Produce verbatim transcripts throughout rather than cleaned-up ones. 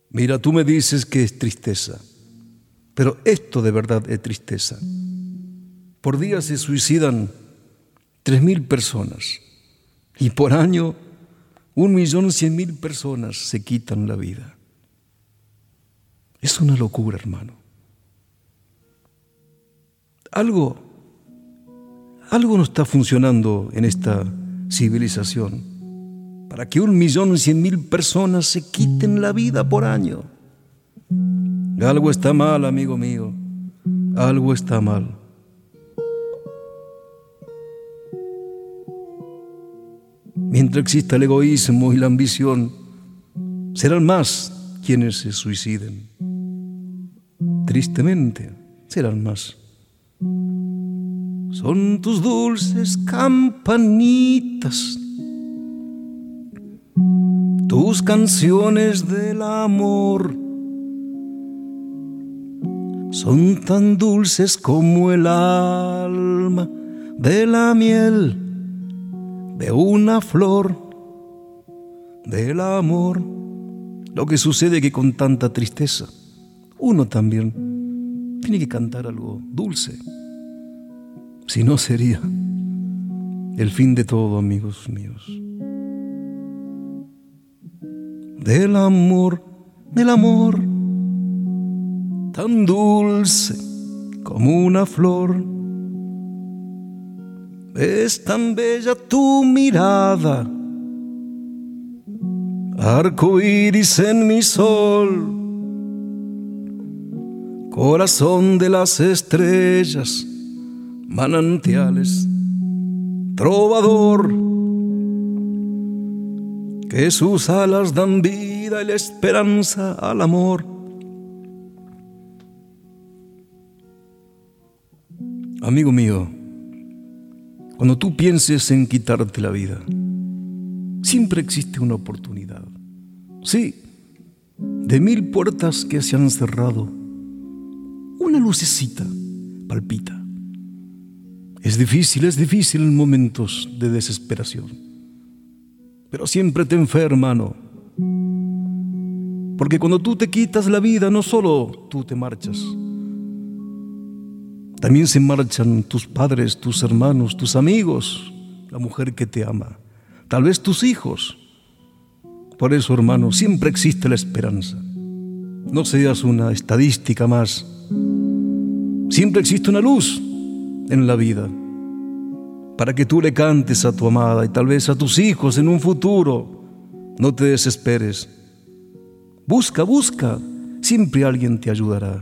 Mira, tú me dices que es tristeza, pero esto de verdad es tristeza. Por día se suicidan tres mil personas y por año un millón cien mil personas se quitan la vida. Es una locura, hermano. Algo, algo no está funcionando en esta civilización para que un millón cien mil personas se quiten la vida por año. Algo está mal, amigo mío. Algo está mal. Mientras exista el egoísmo y la ambición, serán más quienes se suiciden. Tristemente, serán más. Son tus dulces campanitas, tus canciones del amor, son tan dulces como el alma de la miel de una flor del amor. Lo que sucede es que con tanta tristeza uno también tiene que cantar algo dulce. Si no, sería el fin de todo, amigos míos. Del amor, del amor, tan dulce como una flor. Es tan bella tu mirada, arco iris en mi sol, corazón de las estrellas, manantiales, trovador, que sus alas dan vida y la esperanza al amor. Amigo mío, cuando tú pienses en quitarte la vida, siempre existe una oportunidad. Sí, de mil puertas que se han cerrado, una lucecita palpita. Es difícil, es difícil en momentos de desesperación, pero siempre ten fe, hermano, porque cuando tú te quitas la vida, no solo tú te marchas, también se marchan tus padres, tus hermanos, tus amigos, la mujer que te ama, tal vez tus hijos. Por eso, hermano, siempre existe la esperanza. No seas una estadística más. Siempre existe una luz en la vida para que tú le cantes a tu amada y tal vez a tus hijos en un futuro. No te desesperes. Busca, busca. Siempre alguien te ayudará.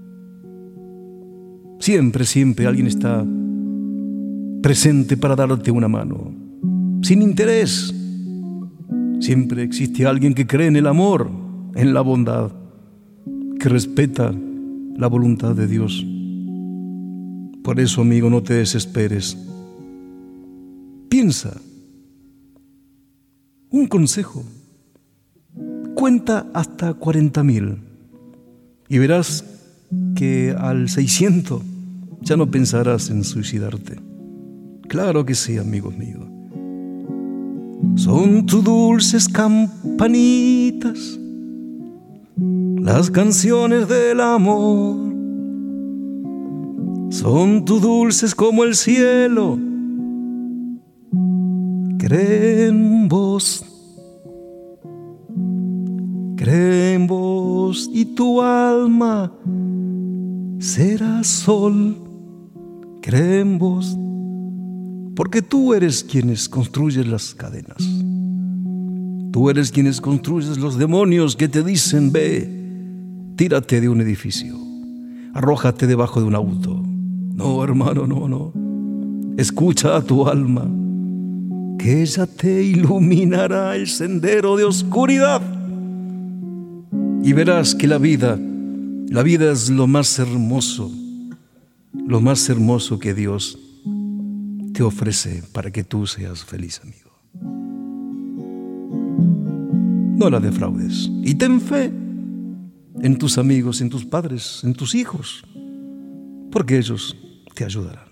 Siempre, siempre alguien está presente para darte una mano, sin interés. Siempre existe alguien que cree en el amor, en la bondad, que respeta la voluntad de Dios. Por eso, amigo, no te desesperes. Piensa. Un consejo. Cuenta hasta cuarenta mil y verás que al seiscientos ya no pensarás en suicidarte. Claro que sí, amigo mío. Son tus dulces campanitas, las canciones del amor. Son tus dulces como el cielo. Cree en vos, cree en vos y tu alma será sol. Cree en vos, porque tú eres quienes construyes las cadenas. Tú eres quienes construyes los demonios que te dicen: ve, tírate de un edificio, arrójate debajo de un auto. No, hermano, no, no. Escucha a tu alma, que ella te iluminará el sendero de oscuridad. Y verás que la vida, la vida es lo más hermoso, lo más hermoso que Dios te ofrece para que tú seas feliz, amigo. No la defraudes y ten fe en tus amigos, en tus padres, en tus hijos, porque ellos te ayudarán.